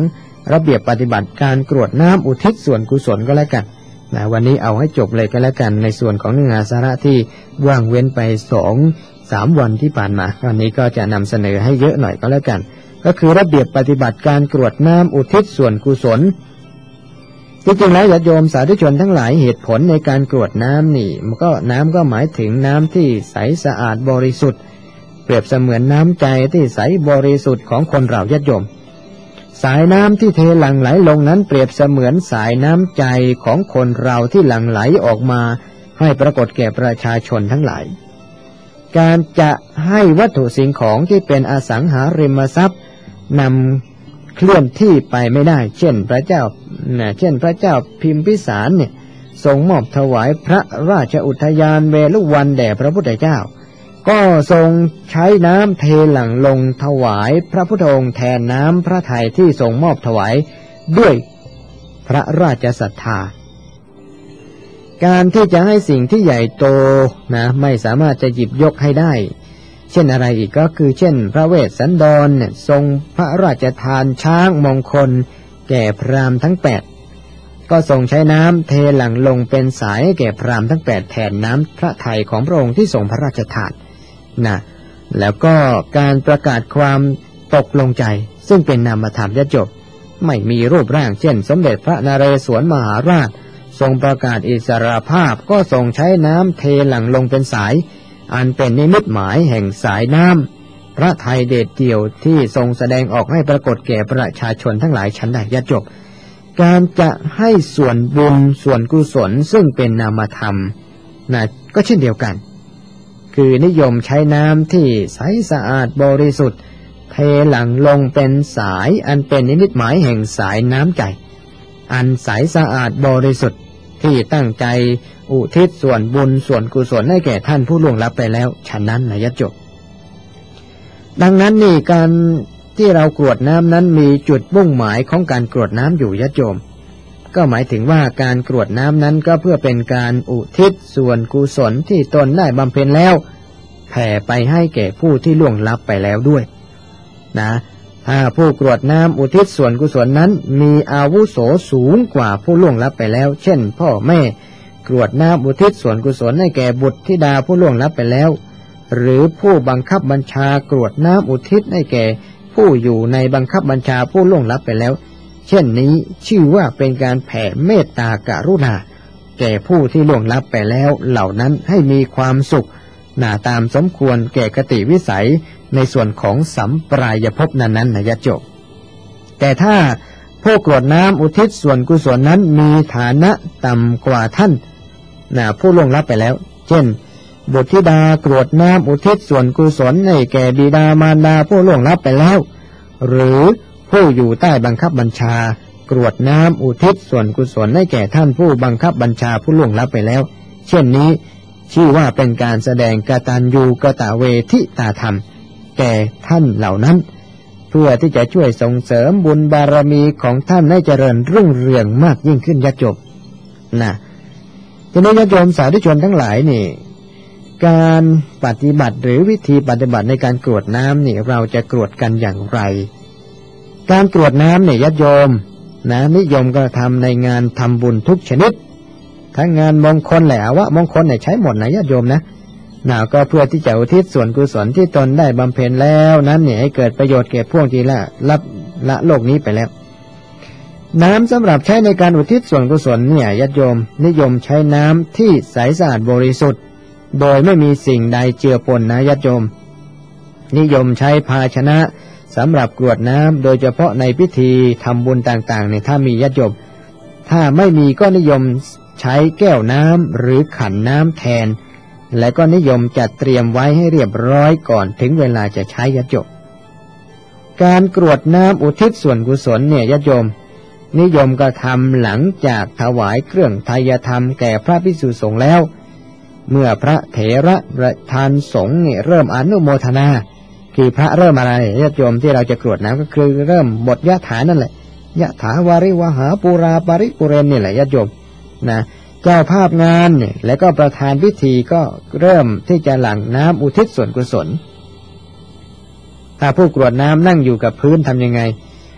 Speaker 3: ระเบียบปฏิบัติการกรวดน้ำอุทิศส่วนกุศลก็แล้วกันนะวันนี้เอาให้จบเลยก็แล้วกันในส่วนของเนื้อหาสาระที่ว่างเว้นไปสองสามวันที่ผ่านมาวันนี้ก็จะนำเสนอให้เยอะหน่อยก็แล้วกันก็คือระเบียบปฏิบัติการกรวดน้ำอุทิศส่วนกุศลที่จริงแล้วญาติโยมสาธุชนทั้งหลายเหตุผลในการกรวดน้ำนี่มันก็น้ำก็หมายถึงน้ำที่ใสสะอาดบริสุทธิ์เปรียบเสมือนน้ำใจที่ใสบริสุทธิ์ของคนเราญาติโยมสายน้ำที่เทหลั่งไหลลงนั้นเปรียบเสมือนสายน้ำใจของคนเราที่หลั่งไหลออกมาให้ปรากฏแก่ประชาชนทั้งหลายการจะให้วัตถุสิ่งของที่เป็นอสังหาริมทรัพย์นำเคลื่อนที่ไปไม่ได้เช่นพระเจ้าเช่นพระเจ้าพิมพิสารเนี่ยทรงมอบถวายพระราชอุทยานเวฬุวันแด่พระพุทธเจ้าก็ทรงใช้น้ำเทหลั่งลงถวายพระพุทธองค์แทนน้ำพระทัยที่ทรงมอบถวายด้วยพระราชศรัทธาการที่จะให้สิ่งที่ใหญ่โตนะไม่สามารถจะหยิบยกให้ได้เช่นอะไรอีกก็คือเช่นพระเวสสันดรเนี่ยทรงพระราชทานช้างมงคลแก่พราหมณ์ทั้งแปดก็ทรงใช้น้ำเทหลั่งลงเป็นสายแก่พราหมณ์ทั้งแปดแทนน้ำพระทัยของพระองค์ที่ทรงพระราชทานนะแล้วก็การประกาศความตกลงใจซึ่งเป็นนามธรรมญาติโยมไม่มีรูปร่างเช่นสมเด็จพระนเรศวรมหาราชทรงประกาศอิสรภาพก็ทรงใช้น้ำเทหลั่งลงเป็นสายอันเป็นนิมิตหมายแห่งสายน้ำพระทัยเด็ดเดี่ยวที่ทรงแสดงออกให้ปรากฏแก่ประชาชนทั้งหลายชั้นใดญาติโยมการจะให้ส่วนบุญส่วนกุศลซึ่งเป็นนามธรรมนะก็เช่นเดียวกันคือนิยมใช้น้ำที่ใสสะอาดบริสุทธิ์เทหลั่งลงเป็นสายอันเป็นนิมิตหมายแห่งสายน้ำใจอันใสสะอาดบริสุทธิ์ที่ตั้งใจอุทิศส่วนบุญส่วนกุศลให้แก่ท่านผู้ล่วงลับไปแล้วฉะนั้นนะญาติโยมดังนั้นนี่การที่เรากรวดน้ำนั้นมีจุดมุ่งหมายของการกรวดน้ำอยู่ญาติโยมก็หมายถึงว่าการกรวดน้ำนั้นก็เพื่อเป็นการอุทิศส่วนกุศลที่ตนได้บำเพ็ญแล้วแผ่ไปให้แก่ผู้ที่ล่วงลับไปแล้วด้วยนะถ้าผู้กรวดน้ำอุทิศส่วนกุศลนั้นมีอาวุโสสูงกว่าผู้ล่วงลับไปแล้วเช่นพ่อแม่กรวดน้ำอุทิศส่วนกุศลให้แก่บุตรธิดาผู้ล่วงลับไปแล้วหรือผู้บังคับบัญชากรวดน้ำอุทิศให้แก่ผู้อยู่ในบังคับบัญชาผู้ล่วงลับไปแล้วเช่นนี้ชื่อว่าเป็นการแผ่เมตตากรุณาแก่ผู้ที่ล่วงลับไปแล้วเหล่านั้นให้มีความสุขหน้าตามสมควรแก่กติวิสัยในส่วนของสัมปรายภพนั้นๆนะญาติโยมแต่ถ้าผู้กรวดน้ำอุทิศส่วนกุศลนั้นมีฐานะต่ำกว่าท่านนะผู้ล่วงลับไปแล้วเช่นบุตรธิดากรวดน้ำอุทิศส่วนกุศลให้แก่บิดามารดาผู้ล่วงลับไปแล้วหรือผู้อยู่ใต้บังคับบัญชากรวดน้ำอุทิศส่วนกุศลให้แก่ท่านผู้บังคับบัญชาผู้ล่วงลับไปแล้วเช่นนี้ชื่อว่าเป็นการแสดงกตัญญูกตเวทิตาธรรมแก่ท่านเหล่านั้นเพื่อที่จะช่วยส่งเสริมบุญบารมีของท่านให้เจริญรุ่งเรืองมากยิ่งขึ้นญาติโยมนะทีนี้ญาติโยมสาธุชนทั้งหลายนี่การปฏิบัติหรือวิธีปฏิบัติในการกรวดน้ำนี่เราจะกรวดกันอย่างไรการกรวดน้ำเนี่ยญาติโยมนะนิยมก็ทำในงานทำบุญทุกชนิดทั้งงานมงคลแหละว่ามงคลเนี่ยใช้หมดนะญาติโยมนะน่าก็เพื่อที่จะอุทิศส่วนกุศลที่ตนได้บำเพ็ญแล้วนั้นเนี่ยให้เกิดประโยชน์แก่พวกที่ละรับละโลกนี้ไปแล้วน้ำสำหรับใช้ในการอุทิศส่วนกุศลเนี่ยญาติโยมนิยมใช้น้ำที่ใสสะอาดบริสุทธิ์โดยไม่มีสิ่งใดเจือปนนะญาติโยมนิยมใช้ภาชนะสำหรับกรวดน้ำโดยเฉพาะในพิธีทำบุญต่างๆเนี่ยถ้ามีญาติโยมถ้าไม่มีก็นิยมใช้แก้วน้ำหรือขันน้ำแทนและก็นิยมจัดเตรียมไว้ให้เรียบร้อยก่อนถึงเวลาจะใช้ญาติโยมการกรวดน้ำอุทิศส่วนกุศลเนี่ยญาติโยมนิยมกระทำหลังจากถวายเครื่องไทยธรรมแก่พระภิกษุสงฆ์แล้วเมื่อพระเถระประธานสงฆ์เนี่ยเริ่มอนุโมทนาคือพระเริ่มอะไรญาติโยมที่เราจะกรวดน้ำก็คือเริ่มบทยะถานั่นแหละยะถาวาริวหาปูราปริปุเรนนี่แหละญาติโยมนะเจ้าภาพงานเนี่ยแล้วก็ประธานพิธีก็เริ่มที่จะหลั่งน้ำอุทิศส่วนกุศลถ้าผู้กรวดน้ำนั่งอยู่กับพื้นทำยังไง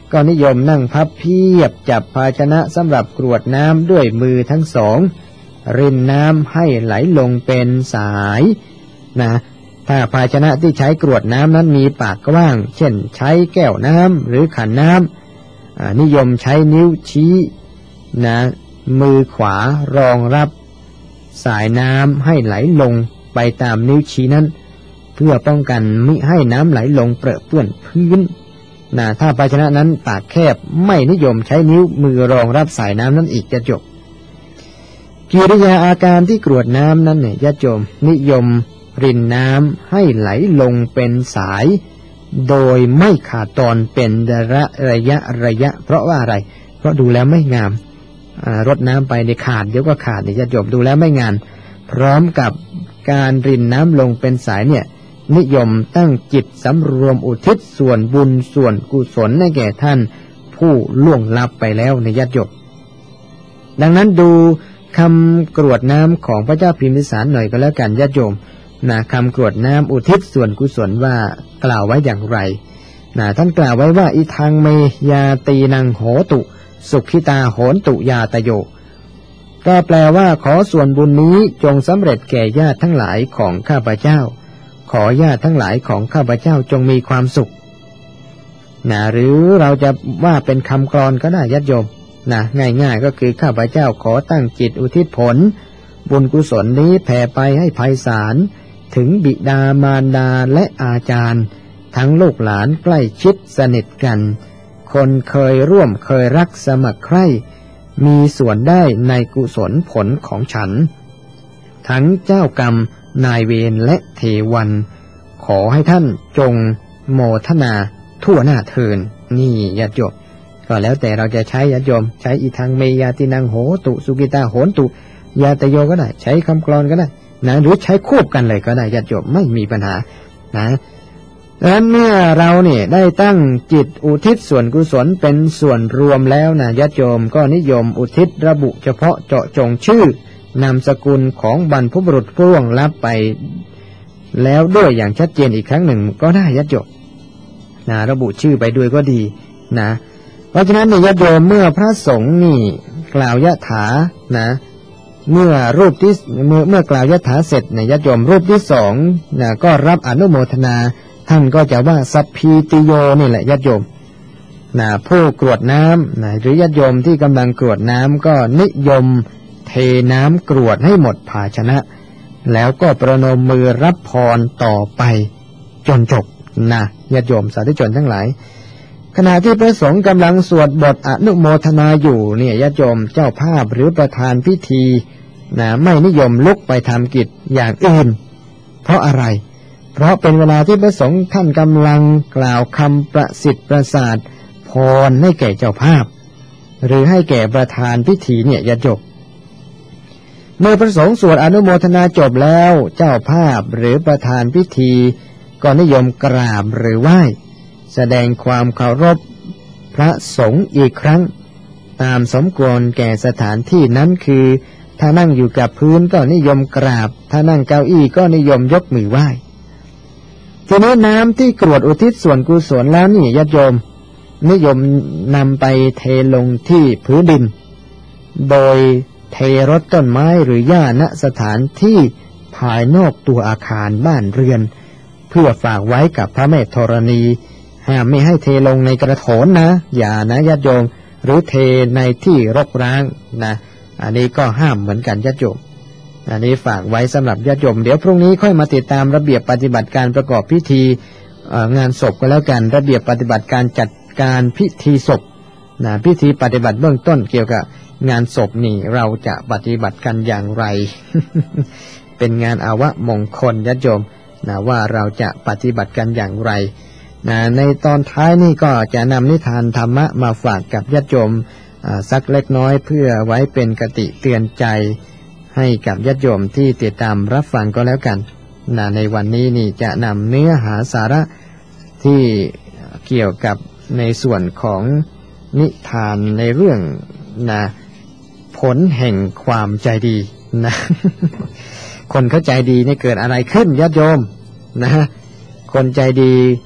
Speaker 3: ก็นิยมนั่งพับเพียบจับภาชนะสำหรับกรวดน้ำด้วยมือทั้งสองรินน้ำให้ไหลลงเป็นสายนะถ้าภาชนะที่ใช้กรวดน้ำนั้นมีปากกว้างเช่นใช้แก้วน้ำหรือขันน้ำนิยมใช้นิ้วชี้นะมือขวารองรับสายน้ำให้ไหลลงไปตามนิ้วชี้นั้นเพื่อป้องกันมิให้น้ำไหลลงเปรอะเปื้อนพื้นนะถ้าภาชนะนั้นปากแคบไม่นิยมใช้นิ้วมือรองรับสายน้ำนั้นอีกจะจบกิริยาอาการที่กรวดน้ำนั้นเนี่ยญาติโยมนิยมรินน้ำให้ไหลลงเป็นสายโดยไม่ขาดตอนเป็นระระยะระยะเพราะว่าอะไรเพราะดูแล้วไม่งามรดน้ำไปในขาดเดี๋ยวก็ขาดเนี่ยญาติโยมดูแล้วไม่งามพร้อมกับการรินน้ำลงเป็นสายเนี่ยนิยมตั้งจิตสำรวมอุทิศส่วนบุญส่วนกุศลให้แก่ท่านผู้ล่วงลับไปแล้วในญาติโยมดังนั้นดูคำกรวดน้ำของพระเจ้าพิมพิสารหน่อยก็แล้วกันญาติโยมนะคำกรวดน้ำอุทิศส่วนกุศลว่ากล่าวไว้อย่างไรนะท่านกล่าวไว้ว่าอิทังเมยาตีนังโหตุสุขิตาโหนตุยาตโยก็แปลว่าขอส่วนบุญนี้จงสำเร็จแก่ญาติทั้งหลายของข้าพเจ้าขอญาติทั้งหลายของข้าพเจ้าจงมีความสุขนะหรือเราจะว่าเป็นคำกลอนก็ได้ญาติโยมนะง่ายๆก็คือข้าพเจ้าขอตั้งจิตอุทิศผลบุญกุศลนี้แผ่ไปให้ไพศาลถึงบิดามารดาและอาจารย์ทั้งลูกหลานใกล้ชิดสนิทกันคนเคยร่วมเคยรักสมัครใคร่มีส่วนได้ในกุศลผลของฉันทั้งเจ้ากรรมนายเวรและเทวันขอให้ท่านจงโมทนาทั่วหน้าเทินนี่ญาติโยมก็แล้วแต่เราจะใช้ญาติโยมใช้อีทังเมยาตินังโหตุสุกิตาโหนตุยาตโยก็ได้ใช้คำกลอนก็ได้นะหรือใช้ควบกันเลยก็ได้ญาติโยมไม่มีปัญหานะดังนั้นเมื่อเราเนี่ยได้ตั้งจิตอุทิศส่วนกุศลเป็นส่วนรวมแล้วนะญาติโยมก็นิยมอุทิศระบุเฉพาะเจาะจงชื่อนามสกุลของบรรพบุรุษผู้ล่วงลับไปแล้วด้วยอย่างชัดเจนอีกครั้งหนึ่งก็ได้ญาติโยมนะระบุชื่อไปด้วยก็ดีนะเพราะฉะนั้นในญาติโยมเมื่อพระสงฆ์นี่กล่าวยะถานะเมื่อรูปที่เมื่อเมื่อกล่าวยะถาเสร็จในญาติโยมรูปที่สองนะก็รับอนุโมทนาท่านก็จะว่าสัพพีติโยนี่แหละญาติโยมนะผู้กรวดน้ำนะหรือญาติโยมที่กำลังกรวดน้ำก็นิยมเทน้ำกรวดให้หมดภาชนะแล้วก็ประนมมือรับพรต่อไปจนจบนะญาติโยมสาธุชนทั้งหลายขณะที่พระสงฆ์กำลังสวดบทอนุโมทนาอยู่เนี่ยญาติโยมเจ้าภาพหรือประธานพิธีนะไม่นิยมลุกไปทำกิจอย่างอื่นเพราะอะไรเพราะเป็นเวลาที่พระสงฆ์ท่านกำลังกล่าวคำประสิทธิ์ประสาทพรให้แก่เจ้าภาพหรือให้แก่ประธานพิธีเนี่ยญาติโยมเมื่อพระสงฆ์สวดอนุโมทนาจบแล้วเจ้าภาพหรือประธานพิธีก็นิยมกราบหรือไหว้แสดงความเคารพพระสงฆ์อีกครั้งตามสมควรแก่สถานที่นั้นคือถ้านั่งอยู่กับพื้นก็นิยมกราบถ้านั่งเก้าอี้ก็นิยมยกมือไหว้ทีนี้น้ำที่กรวดอุทิศส่วนกุศลแล้วนี่ญาติโยมนิยมนำไปเทลงที่พื้นดินโดยเทรดต้นไม้หรือหญ้าณสถานที่ภายนอกตัวอาคารบ้านเรือนเพื่อฝากไว้กับพระแม่ธรณีห้ามไม่ให้เทลงในกระโถนนะอย่านะญาติโยมหรือเทในที่รกร้างนะอันนี้ก็ห้ามเหมือนกันญาติโยมอันนี้ฝากไว้สำหรับญาติโยมเดี๋ยวพรุ่งนี้ค่อยมาติดตามระเบียบปฏิบัติการประกอบพิธีงานศพก็แล้วกันระเบียบปฏิบัติการจัดการพิธีศพนะพิธีปฏิบัติเบื้องต้นเกี่ยวกับงานศพนี่เราจะปฏิบัติกันอย่างไร เป็นงานอาวมงคลญาติโยมนะว่าเราจะปฏิบัติกันอย่างไรนะในตอนท้ายนี่ก็จะนำนิทานธรรมะมาฝากกับญาติโยมสักเล็กน้อยเพื่อไว้เป็นคติเตือนใจให้กับญาติโยมที่ติดตามรับฟังก็แล้วกันนะในวันนี้นี่จะนำเนื้อหาสาระที่เกี่ยวกับในส่วนของนิทานในเรื่องนะผลแห่งความใจดีนะ คนเข้าใจดีนี่เกิดอะไรขึ้นญาติโยมนะคนใจดี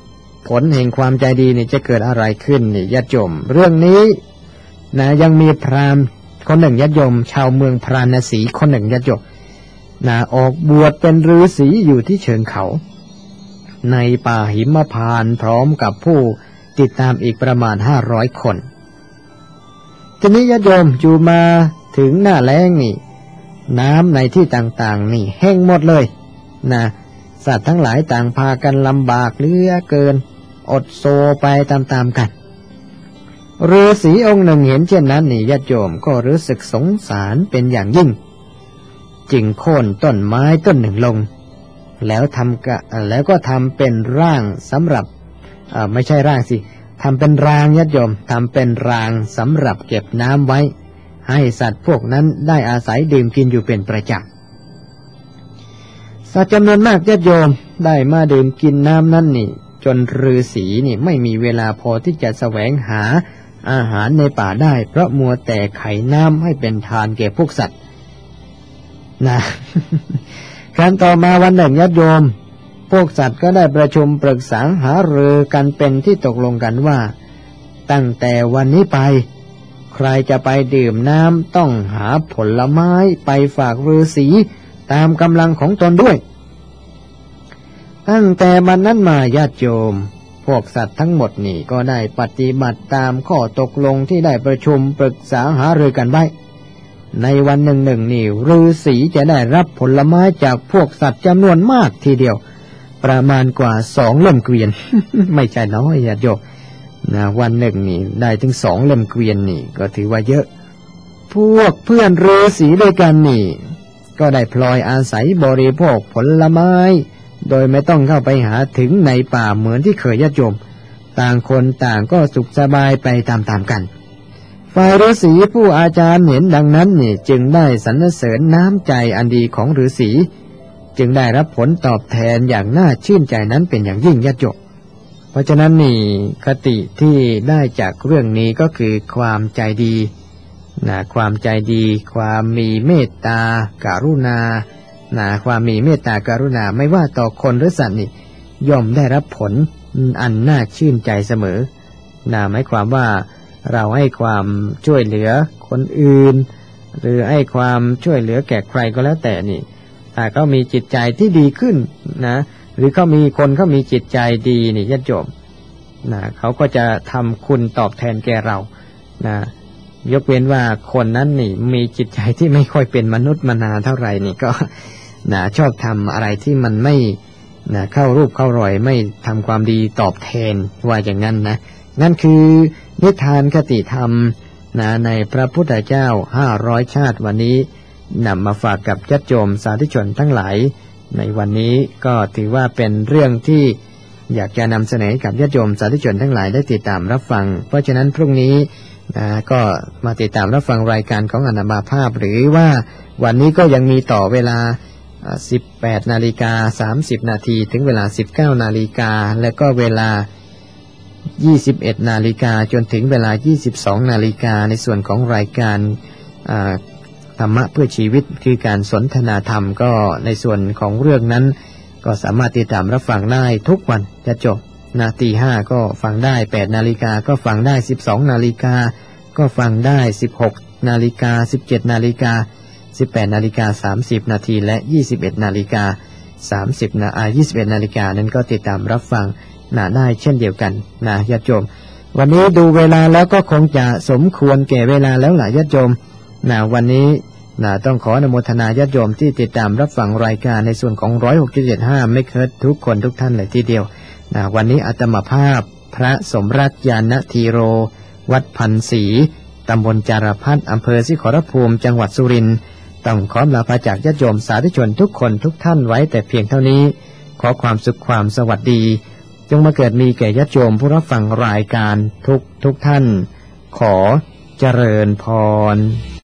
Speaker 3: ผลแห่งความใจดีนี่จะเกิดอะไรขึ้นนี่ญาติโยมเรื่องนี้นะยังมีพราหมณ์คนหนึ่งญาติโยมชาวเมืองพราณสีคนหนึ่งญาติโยมนะออกบวชเป็นฤาษีอยู่ที่เชิงเขาในป่าหิมพานต์พร้อมกับผู้ติดตามอีกประมาณห้าร้อยคนทีนี้ญาติโยมอยู่มาถึงหน้าแล้งนี่น้ำในที่ต่างๆนี่แห้งหมดเลยนะสัตว์ทั้งหลายต่างพากันลำบากเหลือเกินอดโซไปตามๆกันฤาษีองค์หนึ่งเห็นเช่นนั้นนี่ญาติโยมก็รู้สึกสงสารเป็นอย่างยิ่งจึงโค่นต้นไม้ต้นหนึ่งลงแล้วทำกะแล้วก็ทำเป็นร่างสำหรับไม่ใช่ร่างสิทำเป็นรางญาติโยมทำเป็นรางสำหรับเก็บน้ำไว้ให้สัตว์พวกนั้นได้อาศัยดื่มกินอยู่เป็นประจำสัตว์จำนวนมากญาติโยมได้มาดื่มกินน้ำนั้นนี่จนฤาษีนี่ไม่มีเวลาพอที่จะแสวงหาอาหารในป่าได้เพราะมัวแต่ไขน้ำให้เป็นทานแก่พวกสัตว์นะ ครั้นต่อมาวันหนึ่งญาติโยมพวกสัตว์ก็ได้ประชุมปรึกษาหารือกันเป็นที่ตกลงกันว่าตั้งแต่วันนี้ไปใครจะไปดื่มน้ำต้องหาผลไม้ไปฝากฤาษีตามกำลังของตนด้วยตั้งแต่วันนั้นมาญาติโยมพวกสัตว์ทั้งหมดนี่ก็ได้ปฏิบัติตามข้อตกลงที่ได้ประชุมปรึกษาหารือกันไว้ในวันหนึ่งหนึ่งนี่ฤาษีจะได้รับผลไม้จากพวกสัตว์จำนวนมากทีเดียวประมาณกว่าสองเล่มเกวียน ไม่ใช่น้อยญาติโยมนะวันหนึ่งนี่ได้ถึงสองเล่มเกวียนนี่ก็ถือว่าเยอะพวกเพื่อนฤาษีด้วยกันนี่ก็ได้พลอยอาศัยบริโภคผลไม้โดยไม่ต้องเข้าไปหาถึงในป่าเหมือนที่เคยญาติโยมต่างคนต่างก็สุขสบายไปตามๆกันฝ่ายฤาษีผู้อาจารย์เห็นดังนั้นนี่จึงได้สรรเสริญน้ำใจอันดีของฤาษีจึงได้รับผลตอบแทนอย่างน่าชื่นใจนั้นเป็นอย่างยิ่งญาติโยมเพราะฉะนั้นนี่คติที่ได้จากเรื่องนี้ก็คือความใจดีนะความใจดีความมีเมตตากรุณานะความมีเมตตากรุณาไม่ว่าต่อคนหรือสัตว์นี่ย่อมได้รับผลอันน่าชื่นใจเสมอนะหมายความว่าเราให้ความช่วยเหลือคนอื่นหรือให้ความช่วยเหลือแก่ใครก็แล้วแต่นี่ถ้าเขามีจิตใจที่ดีขึ้นนะหรือเขามีคนเขามีจิตใจดีนี่ญาติโยมนะเขาก็จะทำคุณตอบแทนแก่เรานะยกเว้นว่าคนนั้นนี่มีจิตใจที่ไม่ค่อยเป็นมนุษย์มนาเท่าไหร่นี่ก็นะชอบทำอะไรที่มันไม่นะเข้ารูปเข้ารอยไม่ทำความดีตอบแทนว่าอย่างนั้นนะนั่นคือนิทานคติธรรมนะในพระพุทธเจ้าห้าร้อยชาติวันนี้นำมาฝากกับญาติโยมสาธุชนทั้งหลายในวันนี้ก็ถือว่าเป็นเรื่องที่อยากจะนำเสนอกับญาติโยมสาธุชนทั้งหลายได้ติดตามรับฟังเพราะฉะนั้นพรุ่งนี้นะก็มาติดตามรับฟังรายการของอนามาภาพหรือว่าวันนี้ก็ยังมีต่อเวลาสิบแปดนาฬิกาสามสิบนาทีถึงเวลาสิบเก้านาฬิกาและก็เวลายี่สิบเอ็ดนาฬิกาจนถึงเวลายี่สิบสองนาฬิกาในส่วนของรายการธรรมะเพื่อชีวิตคือการสนทนาธรรมก็ในส่วนของเรื่องนั้นก็สามารถติดตามรับฟังได้ทุกวันจะจบนาตีห้าก็ฟังได้แปดนาฬิกาก็ฟังได้สิบสองนาฬิกาก็ฟังได้สิบหกนาฬิกาสิบเจ็ดนาฬิกาสิบแปดนาฬิกาสามสิบนาทีและยี่สิบเอ็ดนาฬิกาสามสิบนาทียี่สิบเอ็ดนาฬิกานั้นก็ติดตามรับฟังนะได้เช่นเดียวกันนะญาติโยมวันนี้ดูเวลาแล้วก็คงจะสมควรแก่เวลาแล้วล่ะญาติโยมนะวันนี้นะต้องขออนุโมทนาญาติโยมที่ติดตามรับฟังรายการในส่วนของ หนึ่งร้อยหกจุดเจ็ดห้า เมกะเฮิรตซ์ทุกคนทุกท่านเลยทีเดียวนะวันนี้อาตมาภาพพระสมรักญาณธีโรวัดพันศรีตำบลจารพัฒน์อำเภอสิขรภูมิจังหวัดสุรินทร์ต้องขอลาพระจากญาติโยมสาธุชนทุกคนทุกท่านไว้แต่เพียงเท่านี้ขอความสุขความสวัสดีจงมาเกิดมีแก่ญาติโยมผู้รับฟังรายการทุกทุกท่านขอเจริญพร